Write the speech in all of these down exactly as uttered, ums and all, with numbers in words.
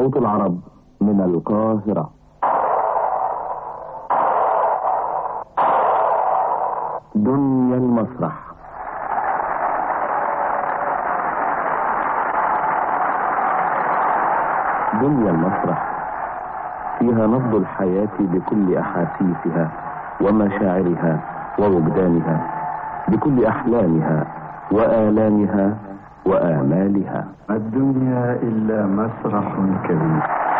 صوت العرب من القاهرة. دنيا المسرح. دنيا المسرح فيها نبض الحياة بكل أحاسيسها ومشاعرها ووجدانها، بكل أحلامها وآلامها وآمالها. الدنيا إلا مسرح كبير.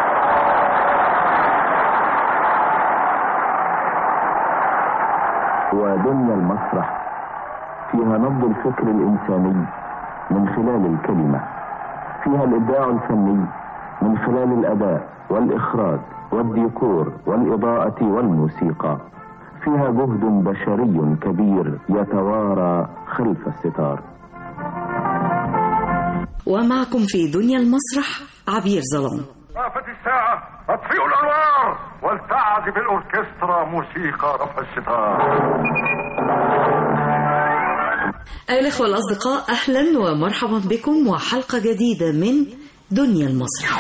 ودنيا المسرح فيها نبض الفكر الإنساني من خلال الكلمة، فيها الإبداع الفني من خلال الأداء والإخراج والديكور والإضاءة والموسيقى، فيها جهد بشري كبير يتوارى خلف الستار. ومعكم في دنيا المسرح عبير ظلام. طافت الساعة، اطفئوا الأنوار ولتعزف الأوركسترا موسيقى رفع الستار. أيها الأخوة الأصدقاء، أهلا ومرحبا بكم وحلقة جديدة من دنيا المسرح.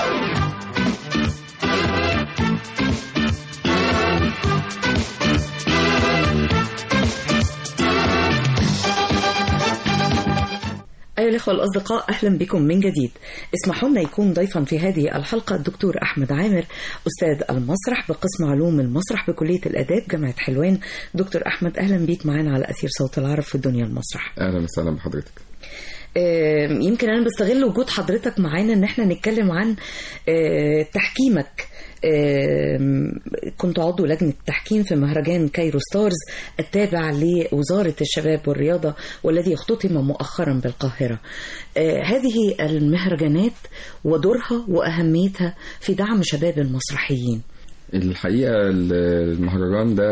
أيها الأخوة الأصدقاء، أهلا بكم من جديد. اسمحوا لنا يكون ضيفا في هذه الحلقة الدكتور أحمد عامر، أستاذ المسرح بقسم علوم المسرح بكلية الآداب جامعة حلوان. دكتور أحمد، أهلا بيك معانا على أثير صوت العرب في الدنيا المسرح. أهلا وسهلا بحضرتك. يمكن أنا بستغل وجود حضرتك معانا إن احنا نتكلم عن تحكيمك. كنت عضو لجنة تحكيم في مهرجان كايرو ستارز التابع لوزارة الشباب والرياضة والذي اختتم مؤخرا بالقاهرة. هذه المهرجانات ودورها وأهميتها في دعم شباب المسرحيين. الحقيقة المهرجان ده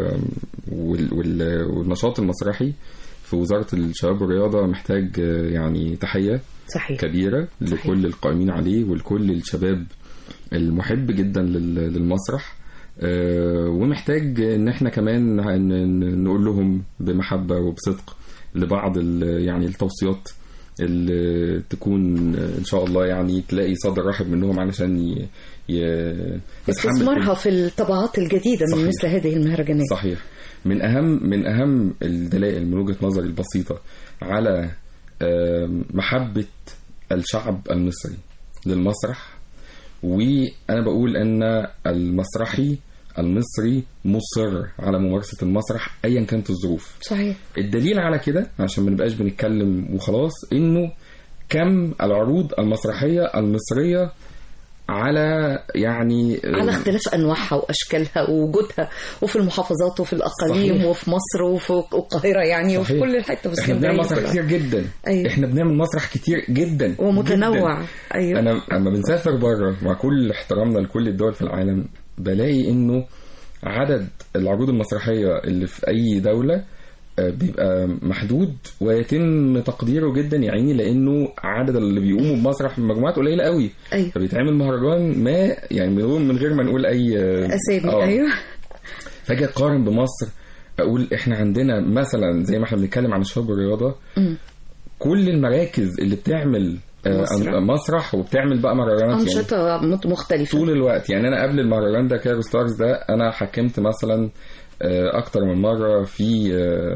والنشاط المسرحي في وزارة الشباب والرياضة محتاج يعني تحية صحيح. كبيرة صحيح. لكل القائمين عليه ولكل الشباب المحب جدا للمسرح، ومحتاج ان احنا كمان نقول لهم بمحبة وبصدق لبعض يعني التوصيات اللي تكون ان شاء الله يعني تلاقي صدر رحب منهم علشان استثمارها في الطبعات الجديدة صحيح. من مثل هذه المهرجانات. صحيح. من اهم من اهم الدلائل من وجهة نظري البسيطة على محبة الشعب المصري للمسرح، وأنا بقول أن المسرحي المصري مصر على ممارسة المسرح أيا كانت الظروف. صحيح. الدليل على كده عشان ما نبقاش بنتكلم وخلاص إنه كم العروض المسرحية المصرية على يعني على اختلاف أنواعها وأشكالها ووجودها وفي المحافظات وفي الأقاليم صحيح. وفي مصر وفي القاهرة يعني صحيح. وفي كل الحتة. بس احنا بنعمل مسرح كتير جدا. أيوه. احنا بنعمل مسرح كتير جدا ومتنوع جداً. أيوه. أنا لما بنسافر بره مع كل احترامنا لكل الدول في العالم بلاقي إنه عدد العروض المسرحية اللي في أي دولة بيبقى محدود ويتم تقديره جدا يعني لانه عدد اللي بيقوموا بمسرح مجموعات قليله قوي. أيوة. فبيتعمل مهرجان ما يعني من غير ما نقول اي اسامي. آه. ايوه. فاجي اقارن بمصر اقول احنا عندنا مثلا زي ما احنا بنتكلم عن الشباب والرياضه م. كل المراكز اللي بتعمل مسرح, مسرح وبتعمل بقى مهرجانات أنشطة يعني مختلفة طول الوقت. يعني انا قبل المهرجان ده كايرو ستارز ده انا حكمت مثلا اكتر من مرة في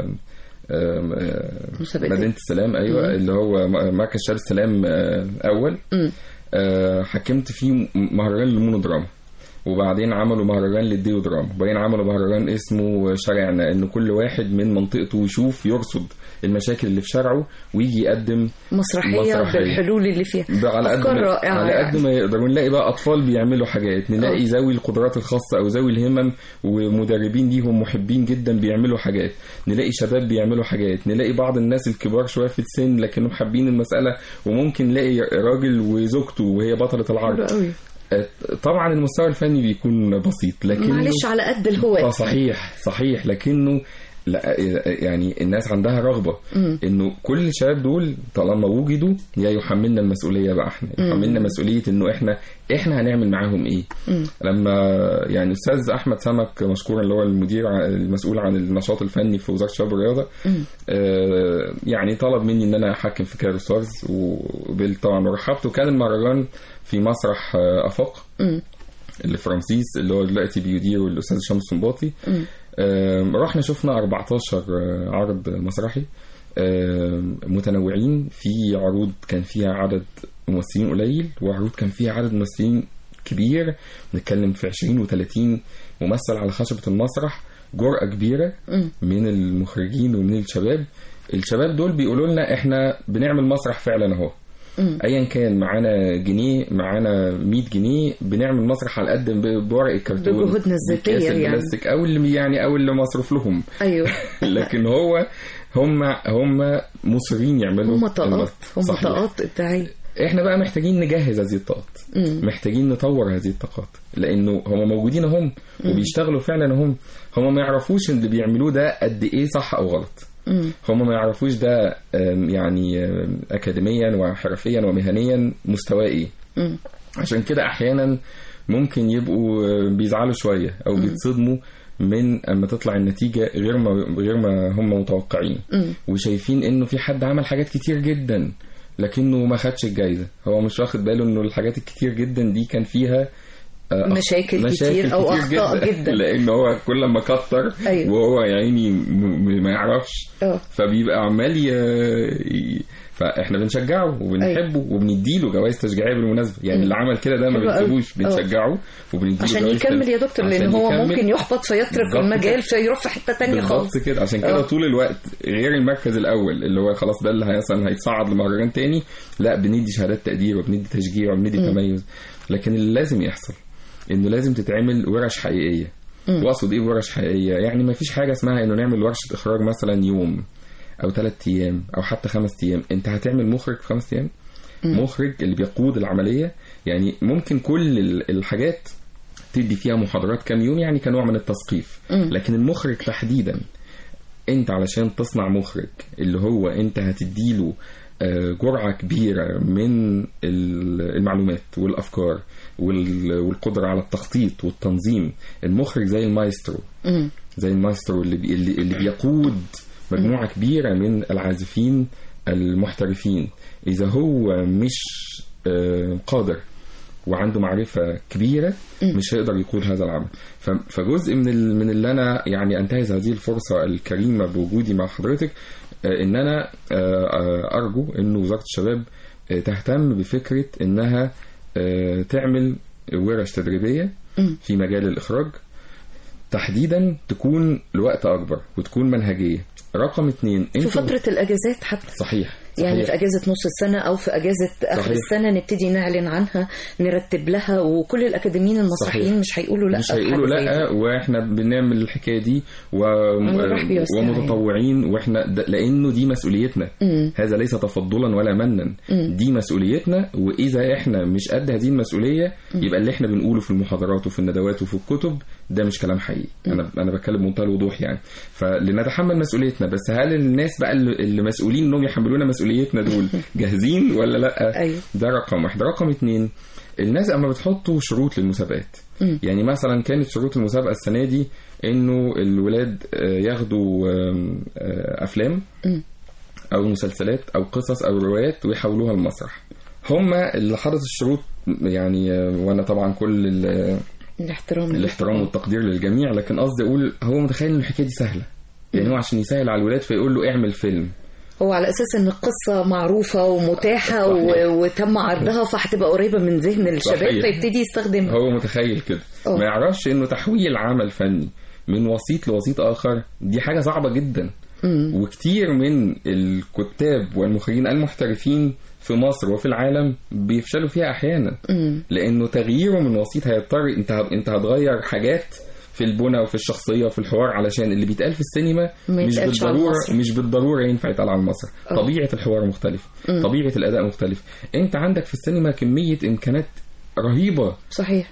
مدينة السلام. ايوه. مم. اللي هو مركز شباب السلام اول. مم. حكمت فيه مهرجان للمونودراما، وبعدين عملوا مهرجان للديو دراما، وبعدين عملوا مهرجان اسمه شارعنا، ان كل واحد من منطقته يشوف يرصد المشاكل اللي في شارعه ويجي يقدم مسرحية, مسرحية. بالحلول اللي فيها على قد على قد ما يقدروا. نلاقي بقى اطفال بيعملوا حاجات، نلاقي أوه. ذوي القدرات الخاصة او ذوي الهمم ومدربين ليهم محبين جدا بيعملوا حاجات، نلاقي شباب بيعملوا حاجات، نلاقي بعض الناس الكبار شوية في السن لكنهم حابين المسألة، وممكن نلاقي راجل وزوجته وهي بطلة العرض. طبعا المستوى الفني بيكون بسيط لكن معلش على قد الهواة. صحيح صحيح لكنه لا يعني الناس عندها رغبه م. انه كل الشباب دول طالما وجدوا يا يحملنا المسؤوليه بقى، احنا يحملنا مسؤوليه انه احنا احنا هنعمل معاهم ايه. م. لما يعني استاذ احمد سمك مشكورا اللي هو المدير المسؤول عن النشاط الفني في وزاره الشباب والرياضه آه يعني طلب مني ان انا احكم في كايرو ستارز، وطبعا ورحبت. وكان المهرجان في مسرح آه افاق م. اللي في رمسيس اللي هو دلوقتي بيديره الاستاذ هشام السنباطي. رحنا شفنا أربعتاشر عرض مسرحي متنوعين، في عروض كان فيها عدد ممثلين قليل، وعروض كان فيها عدد ممثلين كبير، نتكلم في عشرين وثلاثين ممثل على خشبة المسرح. جرأة كبيرة من المخرجين ومن الشباب. الشباب دول بيقولوا لنا احنا بنعمل مسرح فعلا اهو، ايا كان معانا جنيه معانا مية جنيه بنعمل مسرح على قد بورق الكرتون بجهودنا الذاتيه يعني او اللي يعني او اللي مصروف لهم. ايوه لكن هو هم هم مصرين يعملوا هم طاقات هم طاقات ابداعيه. احنا بقى محتاجين نجهز هذه الطاقات، محتاجين نطور هذه الطاقات، لانه هم موجودين هم وبيشتغلوا فعلا هم هم ما يعرفوش اللي بيعملوه ده قد ايه صح او غلط. هم ما يعرفوش ده يعني أكاديميا وحرفيا ومهنيا مستواه ايه. عشان كده أحيانا ممكن يبقوا بيزعلوا شوية أو بيتصدموا من أما تطلع النتيجة غير ما غير ما هم متوقعين، وشايفين إنه في حد عمل حاجات كتير جدا لكنه ما خدش الجايزة. هو مش واخد باله إنه الحاجات الكتير جدا دي كان فيها مشاكل, مشاكل كتير او اخطاء جدا, جدا. لان هو كل ما كتر أيوه. وهو يعني ما يعرفش أوه. فبيبقى عمال ي... فاحنا بنشجعه وبنحبه أيوه. وبنديله جوائز تشجيعيه بالمناسبه. يعني م. اللي عمل كده ده ما بنسيبوش، بنشجعه وبنديله عشان يكمل يا دكتور، لان هو يكمل. ممكن يحبط فيترك المجال فيروح في حته ثانيه خالص. بالظبط كده. عشان كده طول الوقت غير المركز الاول اللي هو خلاص ده اللي مثلا هيتصعد لمهرجان تاني، لا بندي شهادات تقدير وبندي تشجيع وبندي م. تميز. لكن اللي لازم يحصل انه لازم تتعمل ورش حقيقيه. واقصد ايه ورش حقيقيه؟ يعني ما فيش حاجه اسمها انه نعمل ورشه اخراج مثلا يوم او ثلاث ايام او حتى خمس ايام. انت هتعمل مخرج في خمس ايام؟ م. مخرج اللي بيقود العمليه. يعني ممكن كل الحاجات تدي فيها محاضرات كام يوم يعني كنوع من التثقيف، م. لكن المخرج تحديدا انت علشان تصنع مخرج اللي هو انت هتديله جرعة كبيرة من المعلومات والأفكار والقدرة على التخطيط والتنظيم. المخرج زي المايسترو زي المايسترو اللي, بي اللي بيقود مجموعة كبيرة من العازفين المحترفين. إذا هو مش قادر وعنده معرفة كبيرة مش هيقدر يقود هذا العمل. فجزء من من اللي أنا يعني أنتهز هذه الفرصة الكريمة بوجودي مع حضرتك ان انا ارجو ان وزارة الشباب تهتم بفكرة انها تعمل ورش تدريبية في مجال الاخراج تحديدا، تكون لوقت اكبر وتكون منهجية. رقم اتنين في فترة الاجازات حتى. صحيح. يعني في اجازه نص السنه او في اجازه اخر صحيح. السنه نبتدي نعلن عنها، نرتب لها، وكل الاكاديميين المسرحيين صحيح. مش هيقولوا لا مش هيقولوا لا واحنا بنعمل الحكايه دي و... ومتطوعين واحنا د... لانه دي مسؤوليتنا. م. هذا ليس تفضلا ولا منا، م. دي مسؤوليتنا. واذا احنا مش قد هذه المسؤوليه م. يبقى اللي احنا بنقوله في المحاضرات وفي الندوات وفي الكتب ده مش كلام حقيقي. م. انا انا بتكلم بمنتهى الوضوح يعني. فلنتحمل مسؤوليتنا، بس هل الناس بقى اللي مسؤولين انهم يحملونا مسؤوليتنا دول جاهزين ولا لا؟ أيوه. ده رقم واحد. رقم اتنين، الناس اما بتحطوا شروط للمسابقات، م. يعني مثلا كانت شروط المسابقة السنة دي انه الولاد ياخدوا افلام م. او مسلسلات او قصص او روايات ويحولوها المسرح. هم اللي حطت الشروط يعني، وانا طبعا كل الاحترام الاحترام والتقدير للجميع، لكن قصدي اقول هو متخيل ان الحكايه دي سهله. يعني هو عشان يسهل على الولاد فيقول له اعمل فيلم، هو على أساس أن القصة معروفة ومتاحة و... وتم عرضها فهتبقى قريبة من ذهن الشباب صحيح. فيبتدي يستخدمها. هو متخيل كده أوه. ما يعرفش أنه تحويل عمل فني من وسيط لوسيط آخر دي حاجة صعبة جدا. م. وكتير من الكتاب والمخرجين المحترفين في مصر وفي العالم بيفشلوا فيها أحيانا، م. لأنه تغييره من وسيط هيضطر أنت أنت هتغير حاجات في البنى وفي الشخصية وفي الحوار، علشان اللي بيتقال في السينما مش بالضرورة مش بالضرورة ينفع يتقال على المسرح. طبيعة الحوار مختلف، م. طبيعة الأداء مختلف. أنت عندك في السينما كمية إمكانات رهيبة صحيح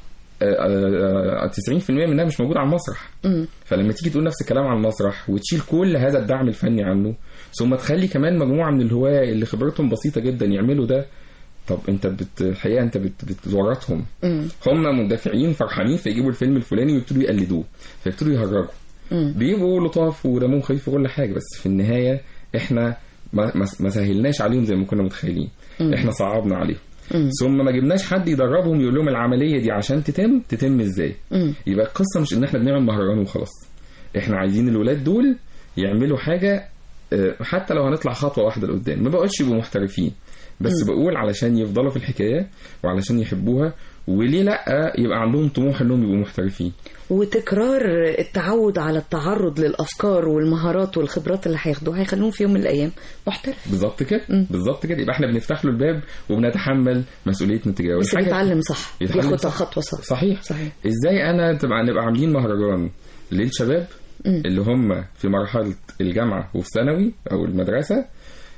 تسعين في المية منها مش موجود على المسرح. م. فلما تيجي تقول نفس الكلام على المسرح وتشيل كل هذا الدعم الفني عنه، ثم تخلي كمان مجموعة من الهواة اللي خبرتهم بسيطة جدا يعملوا ده، طب انت بت... الحقيقة انت بت... بتورطهم. هم مندفعين فرحانين فيجيبوا الفيلم الفلاني ويبتدوا يقلدوه، فيبتدوا يهرجوا، بيبقوا لطاف ودمهم خفيف وكل حاجة، بس في النهاية احنا ما, ما سهلناش عليهم زي ما كنا متخيلين. م. احنا صعبنا عليهم. م. ثم ما جبناش حد يدربهم يقول لهم العملية دي عشان تتم تتم ازاي. م. يبقى القصة مش ان احنا بنعمل مهرجان وخلاص، احنا عايزين الولاد دول يعملوا حاجة، حتى لو هنطلع خطوة واحدة لقدام ما بقولش يبقوا محترفين، بس م. بقول علشان يفضلوا في الحكاية وعلشان يحبوها، وليه لا يبقى عندهم طموح انهم يبقوا محترفين. وتكرار التعود على التعرض للأفكار والمهارات والخبرات اللي هياخدوها هيخلوهم في يوم من الأيام محترف. بالظبط كده، بالظبط كده. يبقى احنا بنفتح له الباب وبنتحمل مسؤوليتنا تجاهه. بس بيتعلم صح، بياخد خطوة صح. صحيح. صحيح. ازاي انا تبقى نبقى عاملين مهرجان للشباب م. اللي هم في مرحلة الجامعة وفي ثانوي أو المدرسة،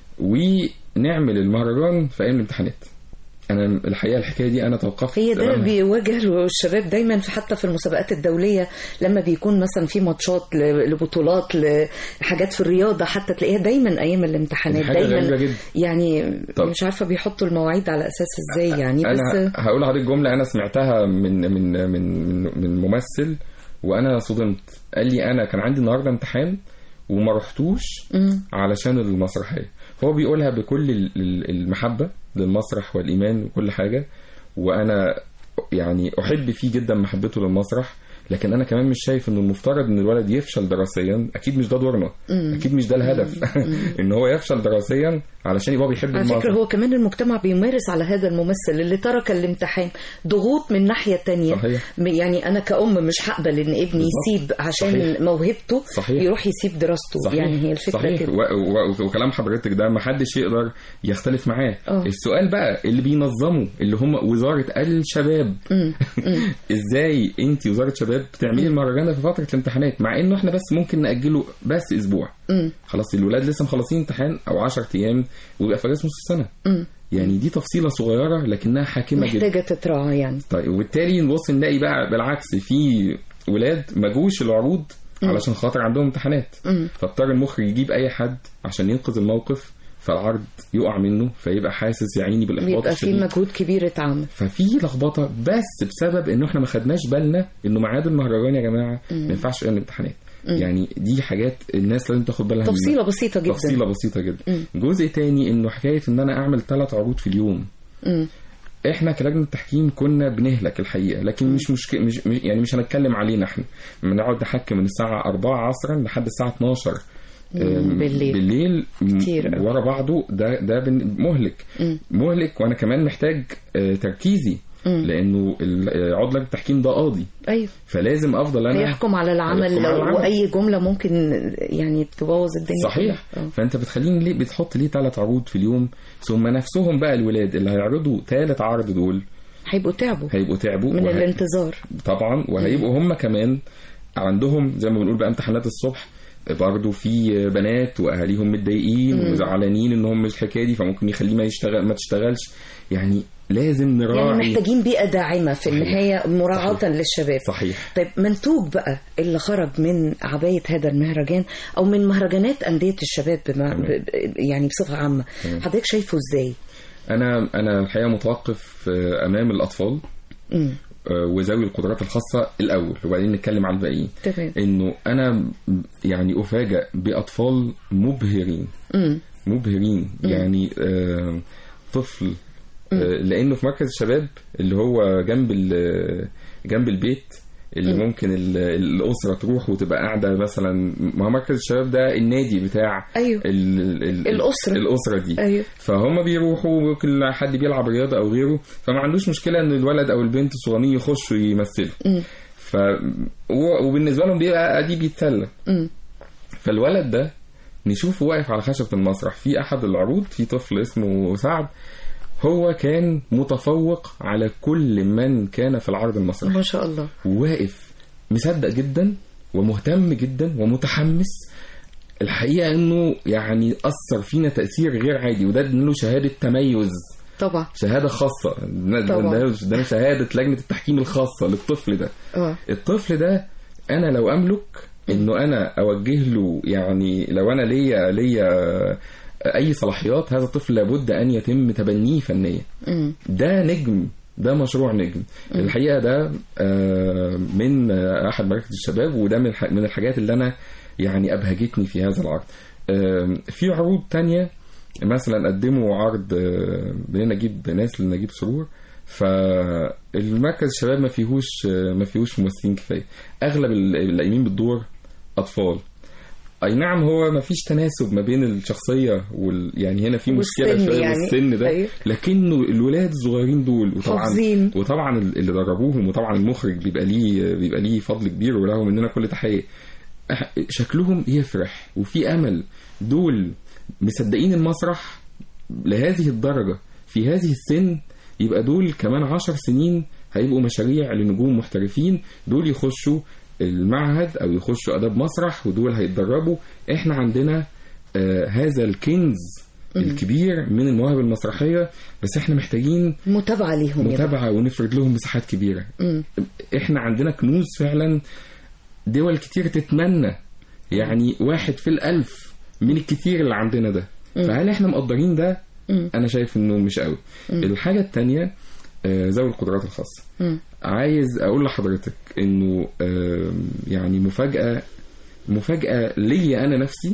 ونعمل المهرجان في أيام الامتحانات؟ أنا الحقيقة الحكاية دي أنا توقفت. هي ده بيواجه الشباب دايما في حتى في المسابقات الدولية، لما بيكون مثلا في ماتشات لبطولات لحاجات في الرياضة، حتى تلاقيها دايما أيام الامتحانات دايما. يعني طب. مش عارفة بيحطوا المواعيد على أساس إزاي يعني. أنا بس هقول لحضرتك جملة أنا سمعتها من من من من ممثل وأنا صدمت. قال لي أنا كان عندي النهاردة امتحان وما رحتوش م. علشان المسرحية. هو بيقولها بكل المحبة للمسرح والإيمان وكل حاجة، وأنا يعني أحب فيه جدا محبته للمسرح، لكن أنا كمان مش شايف إنه المفترض إن الولد يفشل دراسيا. أكيد مش ده دورنا، أكيد مش ده الهدف إن هو يفشل دراسيا علشان يبقى بيحب المسرح. على فكرة هو كمان المجتمع بيمارس على هذا الممثل اللي ترك الامتحان ضغوط من ناحية تانية. صحيح. يعني أنا كأم مش هقبل إن ابني يسيب عشان صحيح. موهبته صحيح. يروح يسيب دراسته. صحيح. يعني هي الفكرة صحيح. كده. وكلام حضرتك ده ما حدش يقدر يختلف معاه. أوه. السؤال بقى اللي بينظموا اللي هم وزارة الشباب إزاي أنت وزارة شباب بتعملي المهرجان في فترة الامتحانات، مع إنه إحنا بس ممكن نأجله بس أسبوع. م. خلاص الولاد لسه مخلصين امتحان او عشرة ايام ويبقى في نص السنه. م. يعني دي تفصيله صغيره لكنها حاكمه محتاجة جدا، محتاجه تتراعى يعني. طيب وبالتالي نبص نلاقي بقى بالعكس في ولاد ما جوش العروض م. علشان خاطر عندهم امتحانات، فاضطر المخرج يجيب اي حد عشان ينقذ الموقف، فالعرض يقع منه فيبقى حاسس يا عيني بالاحباط، يبقى في مجهود كبير اتعمل، ففي لخبطه بس بسبب انه احنا ما خدناش بالنا انه ميعاد المهرجان يا جماعه ما ينفعش ايام الامتحانات. يعني دي حاجات الناس لازم تاخد بالها، تفصيله بسيطه جدا، تفصيله بسيطه جدا. م. جزء تاني انه حكايه ان انا اعمل ثلاث عروض في اليوم. م. احنا كلجنه التحكيم كنا بنهلك الحقيقه، لكن مش مشكله، مش يعني مش هنتكلم علينا احنا، بنقعد نحكم من الساعه أربعة عصرا لحد الساعه اتناشر بالليل, بالليل كتير ورا بعضه. ده ده مهلك م. مهلك وانا كمان محتاج تركيزي، لانه عضو التحكيم ده قاضي. ايوه، فلازم افضل انا يحكم على العمل لو واي جمله ممكن يعني تبوظ الدنيا. صحيح. أوه. فانت بتخليني ليه بتحط ليه ثلاث عروض في اليوم، ثم نفسهم بقى الولاد اللي هيعرضوا ثالث عرض دول هيبقوا تعبوا هيبقوا تعبوا من وهي... الانتظار طبعا، وهيبقوا هم كمان عندهم زي ما بنقول بقى امتحانات الصبح، برضو في بنات واهاليهم متضايقين وزعلانين انهم مش الحكايه دي، فممكن يخليه ما يشتغل ما تشتغلش. يعني لازم نراعي، يعني محتاجين بيئة داعمة في النهاية مراعاة للشباب. صحيح. طيب منتوج بقى اللي خرج من عباية هذا المهرجان أو من مهرجانات أندية الشباب بما ب... يعني بصفة عامة، حضرتك شايفه إزاي؟ أنا أنا الحقيقة متوقف أمام الأطفال م. وذوي القدرات الخاصة الأول، وبعدين نتكلم على الباقيين. إنه أنا يعني أفاجأ بأطفال مبهرين م. مبهرين م. يعني آه طفل لانه في مركز الشباب اللي هو جنب جنب البيت اللي م. ممكن الاسره تروح وتبقى قاعده مثلا، ما مركز الشباب ده النادي بتاع أيوه. ال ال الاسره الاسره دي. أيوه. فهم بيروحوا، ممكن حد بيلعب رياضه او غيره، فما عندوش مشكله ان الولد او البنت الصغيرين يخشوا يمثلوا، ف وبالنسبه لهم بيبقى دي بيتسلى. فالولد ده نشوفه واقف على خشبه المسرح في احد العروض، في طفل اسمه سعد، هو كان متفوق على كل من كان في العرض المسرحي ما شاء الله، واقف مصدق جدا ومهتم جدا ومتحمس. الحقيقة انه يعني اثر فينا تأثير غير عادي، وده ادنا له شهادة تميز طبعا شهاده خاصه، طبعا. ده, ده شهاده لجنه التحكيم الخاصه للطفل ده. أوه. الطفل ده انا لو املك انه انا اوجه له، يعني لو انا ليا ليا اي صلاحيات، هذا الطفل لابد ان يتم تبنيه فنيا. م. ده نجم، ده مشروع نجم. م. الحقيقه ده من احد مراكز الشباب، وده من الحاجات اللي انا يعني ابهجتني في هذا العرض. في عروض تانية مثلا قدموا عرض لنجيب ناس لنجيب سرور، فالمركز الشباب ما فيهوش ما فيهوش ممثلين كفايه، اغلب القايمين بالدور اطفال. اي نعم هو ما فيش تناسب ما بين الشخصيه وال... يعني هنا في مشكله شويه يعني. والسن ده أيوه. لكنه الولاد الصغيرين دول وطبعا حفظين. وطبعا اللي دربوهم، وطبعا المخرج بيبقى ليه بيبقى ليه فضل كبير، وله مننا كل تحيه. شكلهم يفرح وفي امل، دول مصدقين المسرح لهذه الدرجه في هذه السن، يبقى دول كمان عشر سنين هيبقوا مشاريع لنجوم محترفين، دول يخشوا المعهد او يخشوا اداب مسرح، ودول هيتدربوا. احنا عندنا آه هذا الكنز م- الكبير من المواهب المسرحيه، بس احنا محتاجين متابعه ليهم، متابعه ونفرد لهم مساحات كبيره. م- احنا عندنا كنوز فعلا، دول كتير تتمنى، يعني واحد في الألف من الكتير اللي عندنا ده. م- فهل احنا مقدرين ده؟ م- انا شايف انه مش قوي. م- الحاجه التانية آه ذوي القدرات الخاصه. م- عايز اقول لحضرتك انه يعني مفاجأة مفاجأة لي انا نفسي،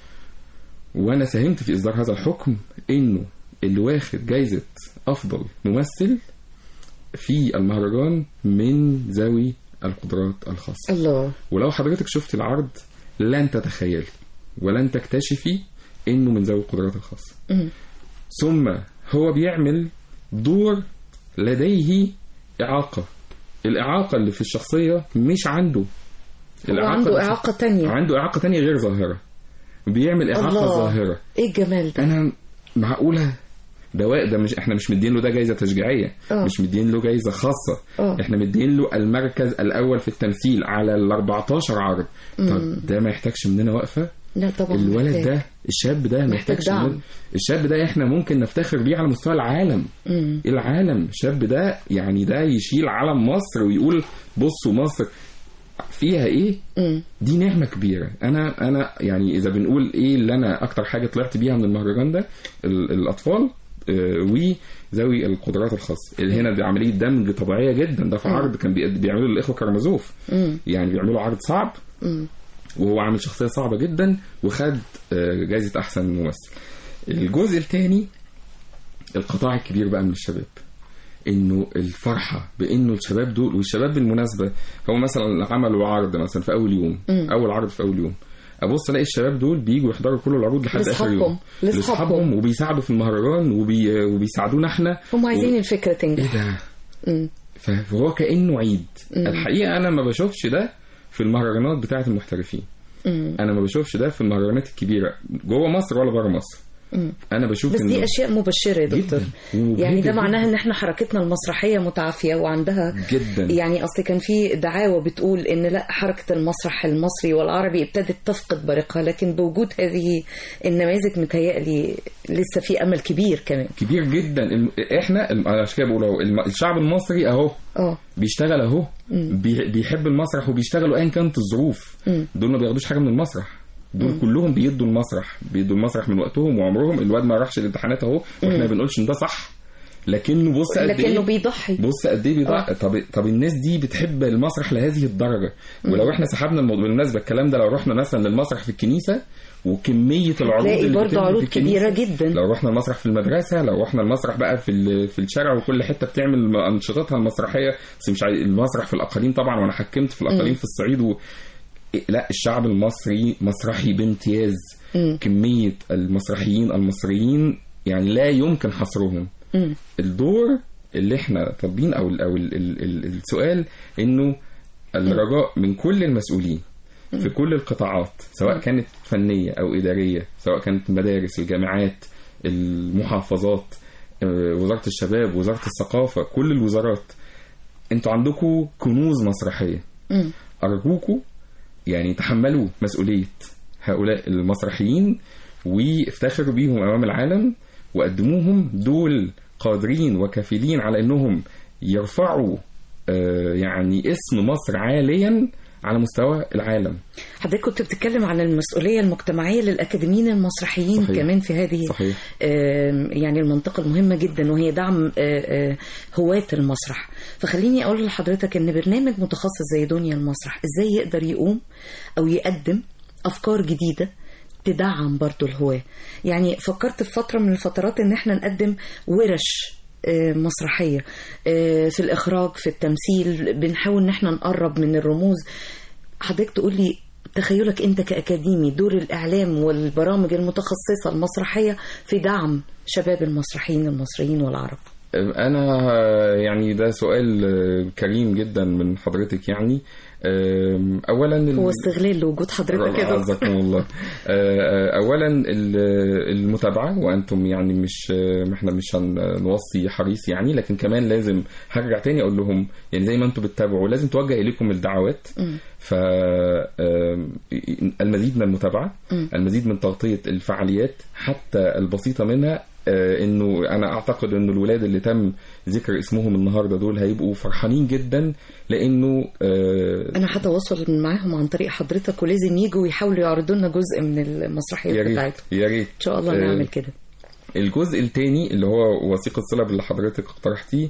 وانا ساهمت في اصدار هذا الحكم، انه اللي واخد جايزة افضل ممثل في المهرجان من ذوي القدرات الخاصة. الله. ولو حضرتك شفت العرض لن تتخيلي ولن تكتشفي انه من ذوي القدرات الخاصة. م- ثم هو بيعمل دور لديه إعاقة، الإعاقة اللي في الشخصية مش عنده، الإعاقة عنده إعاقة تانية، عنده إعاقة تانية غير ظاهرة، بيعمل إعاقة الله. ظاهرة. إيه الجمال ده؟ أنا معقولة ده ده مش إحنا مش مدين له ده جايزة تشجيعية، أوه. مش مدين له جايزة خاصة، أوه. إحنا مدين له المركز الأول في التمثيل على ال أربعتاشر عرض. طب ده ما يحتاجش مننا وقفة؟ لا طبعا. الولد محتاج. ده الشاب ده محتاج دعم. الشاب ده احنا ممكن نفتخر بيه على مستوى العالم. مم. العالم الشاب ده يعني ده يشيل علم مصر ويقول بصوا مصر فيها ايه. مم. دي نعمة كبيرة. انا انا يعني اذا بنقول ايه اللي انا اكتر حاجة طلعت بيها من المهرجان ده، الاطفال وذوي القدرات الخاصة اللي هنا دي عملية دمج طبيعية جدا. ده في عرض كان بيعملوا الاخوة كرمزوف، يعني بيعملوا عرض صعب، مم. وهو عامل شخصية صعبة جدا وخد جائزة أحسن ممثل. الجزء الثاني القطاع الكبير بقى من الشباب، إنه الفرحة بإنه الشباب دول، والشباب بالمناسبة هو مثلا عملوا عرض مثلا في أول يوم، م. أول عرض في أول يوم، أبص ألاقي الشباب دول بييجوا يحضروا كل العروض لحد آخر يوم لأصحابهم، وبيساعدوا في المهرجان وبي... وبيساعدونا إحنا، هم عايزين و... الفكرة تنجح. إيه ده؟ فهو كأنه عيد. م. الحقيقة أنا ما بشوفش ده في المهرجانات بتاعة المحترفين. مم. انا ما بشوفش ده في المهرجانات الكبيره جوه مصر ولا بره مصر. مم. انا بشوف بس دي اشياء مبشره يا دكتور، يعني ده معناها ان احنا حركتنا المسرحيه متعافيه وعندها جدا. يعني اصل كان في دعاوى بتقول ان لا حركه المسرح المصري والعربي ابتدت تفقد بريقها، لكن بوجود هذه النماذج متهيألي لسه في امل كبير كمان كبير جدا. احنا عشان كده بقول اهو الشعب المصري اهو اه بيشتغل اهو، بيحب المسرح وبيشتغلوا ايا كانت الظروف. م. دول ما بياخدوش حاجه من المسرح، دول م. كلهم بيدوا المسرح بيدوا المسرح من وقتهم وعمرهم. الواد ما راحش الامتحانات اهو، واحنا ما بنقولش ان ده صح، لكنه بص قد ايه لكنه بيضحي، بص قد ايه بيضحي. طب طب الناس دي بتحب المسرح لهذه الدرجه. م. ولو احنا سحبنا الموضوع بالمناسبه الكلام ده، لو رحنا مثلا للمسرح في الكنيسه وكميه العروض اللي برضه عروض كبيره جدا، لو رحنا المسرح في المدرسه، لو رحنا المسرح بقى في في الشارع، وكل حته بتعمل انشطتها المسرحيه، بس مش المسرح في الاقاليم طبعا، وانا حكمت في الاقاليم م. في الصعيد و... لا الشعب المصري مسرحي بامتياز. م. كميه المسرحيين المصريين يعني لا يمكن حصرهم. م. الدور اللي احنا طالبين او ال او ال ال ال السؤال انه الرجاء من كل المسؤولين في كل القطاعات، سواء كانت فنية أو إدارية، سواء كانت المدارس، الجامعات، المحافظات، وزارة الشباب، وزارة الثقافة، كل الوزارات، انتوا عندكم كنوز مسرحية. أرجوكوا يعني تحملوا مسؤولية هؤلاء المسرحيين وافتخروا بيهم أمام العالم، وقدموهم. دول قادرين وكفيلين على انهم يرفعوا يعني اسم مصر عاليا على مستوى العالم. حضرتك كنت بتتكلم عن المسؤولية المجتمعية للأكاديميين المسرحيين. صحيح. كمان في هذه صحيح. يعني المنطقة المهمة جدا وهي دعم هواة المسرح. فخليني أقول لحضرتك أن برنامج متخصص زي دنيا المسرح إزاي يقدر يقوم أو يقدم أفكار جديدة تدعم برضو الهواة. يعني فكرت في فترة من الفترات أن احنا نقدم ورش مسرحية في الإخراج، في التمثيل، بنحاول ان احنا نقرب من الرموز. حضرتك تقول لي تخيلك انت كأكاديمي دور الإعلام والبرامج المتخصصة المسرحية في دعم شباب المسرحيين المصريين والعرب. أنا يعني ده سؤال كريم جدا من حضرتك. يعني اولا هو استغلال لوجود حضرتك كده. عزكم الله. اولا المتابعه، وانتم يعني مش احنا مش هنوصي حريص يعني، لكن كمان لازم هرجع تاني اقول لهم يعني زي ما انتم بتتابعوا لازم توجه اليكم الدعوات. فالمزيد من المتابعه، المزيد من تغطيه الفعاليات حتى البسيطه منها. انه انا اعتقد انه الولاد اللي تم ذكر اسمهم النهارده دول هيبقوا فرحانين جدا، لانه انا هتواصل معاهم عن طريق حضرتك ولازم يجوا ويحاولوا يعرضوا لنا جزء من المسرحيات بتاعتهم. يا ريت ان شاء الله نعمل كده. الجزء الثاني اللي هو وثيقه صله اللي حضرتك اقترحتيه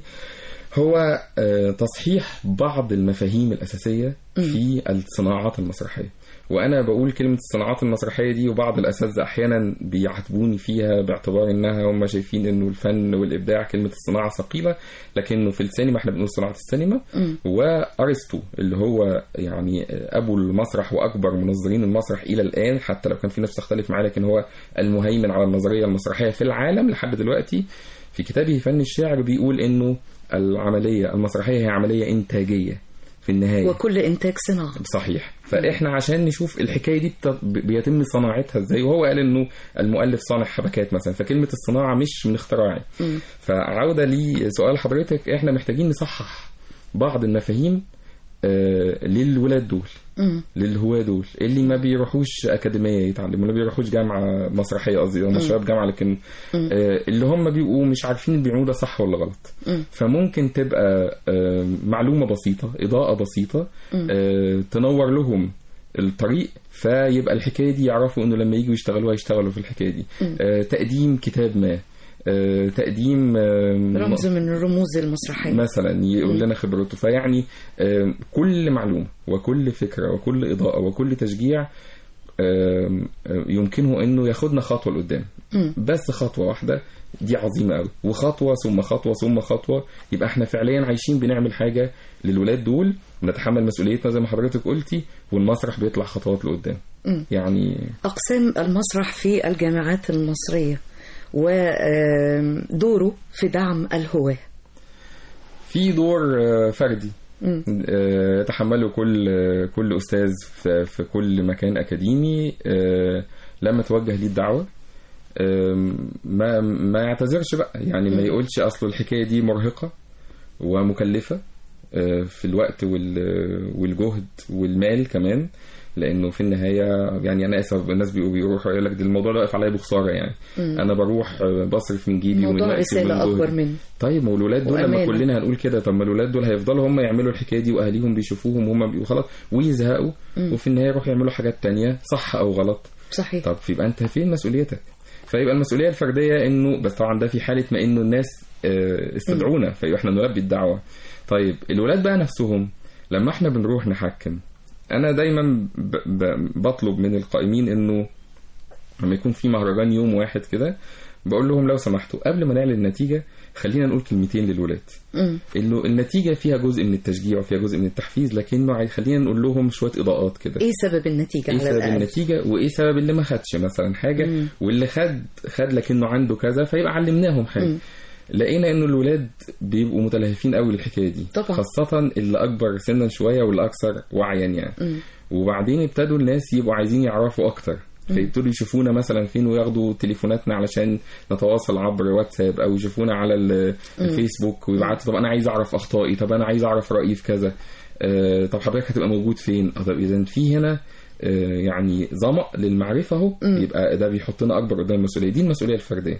هو تصحيح بعض المفاهيم الاساسيه في الصناعات المسرحيه. وانا بقول كلمه الصناعات المسرحيه دي وبعض الاساتذه احيانا بيعاتبوني فيها باعتبار انها هم شايفين انه الفن والابداع كلمه الصناعه ثقيله، لكنه في السينما احنا بنقول صناعه السينما. وارسطو اللي هو يعني ابو المسرح واكبر منظرين المسرح الى الان، حتى لو كان في ناس تختلف معاه، لكن هو المهيمن على النظريه المسرحيه في العالم لحد دلوقتي. في كتابه فن الشعر بيقول انه العمليه المسرحيه هي عمليه انتاجيه في النهاية، وكل إنتاج صناعة. صحيح. فإحنا عشان نشوف الحكاية دي بيتم صناعتها إزاي، وهو قال إنه المؤلف صانع حبكات مثلا، فكلمة الصناعة مش من اختراعي. فعودة لسؤال حضرتك، إحنا محتاجين نصحح بعض المفاهيم آه للولاد دول، م. للهواة دول اللي ما بيروحوش أكاديمية يتعلموا، ما بيروحوش جامعة مسرحية قصدي، هم شباب جامعة، لكن آه اللي هم بيبقوا مش عارفين اللي بيعملوه ده صح ولا غلط. م. فممكن تبقى آه معلومة بسيطة، إضاءة بسيطة آه تنور لهم الطريق، فيبقى الحكاية دي يعرفوا إنه لما يجوا يشتغلوا هيشتغلوا في الحكاية دي. آه تقديم كتاب ما، آه، تقديم آه، رمز من الرموز المسرحية مثلا يقول لنا خبرته. فيعني آه، كل معلومة وكل فكرة وكل إضاءة وكل تشجيع آه، يمكنه أنه ياخدنا خطوة لقدام. بس خطوة واحدة دي عظيمة قوي، وخطوة ثم خطوة ثم خطوة، يبقى احنا فعليا عايشين بنعمل حاجة للولاد دول، ونتحمل مسؤوليتنا زي ما حضرتك قلتي، والمسرح بيطلع خطوات لقدام. يعني أقسام المسرح في الجامعات المصرية ودوره في دعم الهواة. في دور فردي تحمله كل كل أستاذ في كل مكان أكاديمي لما توجه ليه الدعوة، ما ما يعتذرش بقى، يعني ما يقولش أصله الحكاية دي مرهقة ومكلفة في الوقت والجهد والمال كمان، لانه في النهايه يعني انا اسف الناس بيروحوا يقول لك ده الموضوع ده واقف عليا بخساره، يعني مم. انا بروح بصرف من جيبي ومن وقتي رساله اكبر مني. طيب ما الولاد دول لما كلنا هنقول كده، طب ما الولاد دول هيفضلوا هم يعملوا الحكايه دي واهاليهم بيشوفوهم وهم بيبقوا خلاص ويزهقوا، مم. وفي النهايه يروحوا يعملوا حاجات تانية صح او غلط. صحيح. طب يبقى انت فين مسؤوليتك؟ فيبقى المسؤوليه الفرديه انه بس طبعا ده في حاله ما انه الناس استدعونا فيبقى احنا نلبي الدعوه. طيب الولاد بقى نفسهم لما احنا بنروح نحكم، انا دايما بطلب من القائمين انه لما يكون في مهرجان يوم واحد كده بقول لهم لو سمحتوا قبل ما نعلن النتيجه خلينا نقول كلمتين للولاد، انه النتيجه فيها جزء من التشجيع وفيها جزء من التحفيز، لكنه خلينا نقول لهم شويه اضاءات كده. ايه سبب النتيجه؟ ايه سبب الأقل. النتيجه وايه سبب اللي ما خدش مثلا حاجه، مم. واللي خد خد لكنه عنده كذا، فيبقى علمناهم حاجه. مم. لقينا انه الولاد بيبقوا متلهفين قوي للحكايه دي طبعا. خاصه اللي اكبر سنا شويه واللي اكثر وعيا يعني. م. وبعدين ابتدوا الناس يبقوا عايزين يعرفوا اكتر، فيبتدوا يشوفونا مثلا فين وياخدوا تليفوناتنا علشان نتواصل عبر واتساب، او يشوفونا على الفيسبوك ويبعتوا طب انا عايز اعرف اخطائي، طب انا عايز اعرف رايي في كذا، آه طب حضرتك هتبقى موجود فين؟ طب اذا في هنا آه يعني ظمأ للمعرفه اهو، يبقى ده بيحطنا اكبر قدام المسؤوليه دي. المسؤوليه الفرديه.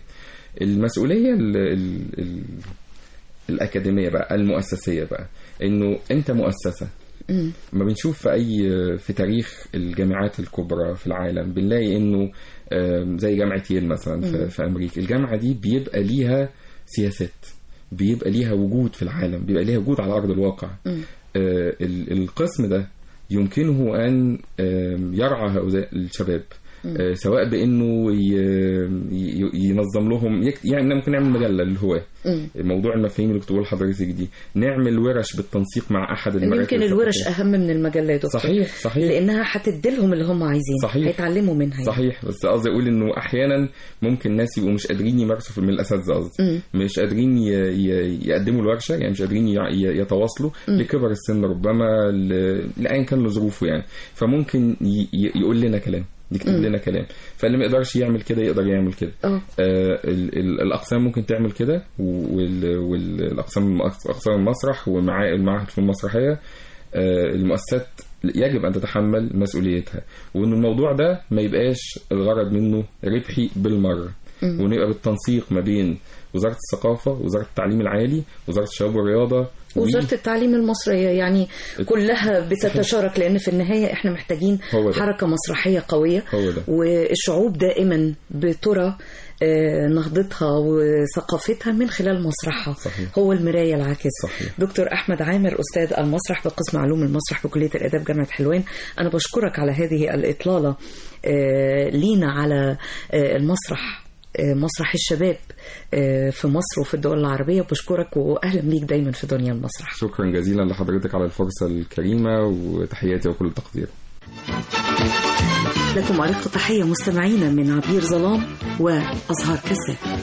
المسؤولية ال ال ال الأكاديمية بقى، المؤسسية بقى، إنه أنت مؤسسة. ما بنشوف في أي في تاريخ الجامعات الكبرى في العالم بنلاقي إنه زي جامعة ييل مثلا في, في أمريكا، الجامعة دي بيبقى ليها سياسات، بيبقى ليها وجود في العالم، بيبقى ليها وجود على أرض الواقع. آه القسم ده يمكنه أن يرعى هؤلاء الشباب، آه سواء بأنه ينظم لهم، يعني ممكن نعمل مجلة للهواة، موضوع المفاهيم اللي كنت بقول لحضرتك دي، نعمل ورش بالتنسيق مع أحد المراكز. يمكن الورش أهم من المجلات. صحيح صحيح، لأنها هتديلهم اللي هم عايزين، صحيح، هيتعلموا منها. صحيح، بس قصدي أقول إنه أحيانا ممكن ناس يبقوا مش قادرين يمارسوا من الأساتذة، قصدي مش قادرين يقدموا الورشة، يعني مش قادرين يتواصلوا م. لكبر السن ربما، لأن كان له ظروفه يعني، فممكن يقول لنا كلام، يكتب لنا كلام، فاللي ما يقدرش يعمل كده يقدر يعمل كده. آه الأقسام ممكن تعمل كده، والأقسام أقسام المسرح والمعاهد في المسرحية، آه المؤسسات يجب أن تتحمل مسؤوليتها، وإن الموضوع ده ما يبقاش الغرض منه ربحي بالمرة، ونبقى بالتنسيق ما بين وزارة الثقافة، وزارة التعليم العالي، وزارة الشباب والرياضة، وزارة التعليم المصرية، يعني كلها بتتشارك، لأن في النهاية احنا محتاجين حركة مسرحية قوية، والشعوب دائما بترى نهضتها وثقافتها من خلال مسرحها. صحيح. هو المراية العاكسة. صحيح. دكتور أحمد عامر، أستاذ المسرح بقسم علوم المسرح بكلية الآداب جامعة حلوان، أنا بشكرك على هذه الإطلالة لينا على المسرح، مسرح الشباب في مصر وفي الدول العربية. بشكرك وأهلا بيك دايما في دنيا المسرح. شكرا جزيلا لحضرتك على الفرصة الكريمة، وتحياتي وكل التقدير. لكم أرق تحية مستمعينا من عبير ظلام وأزهار كساب.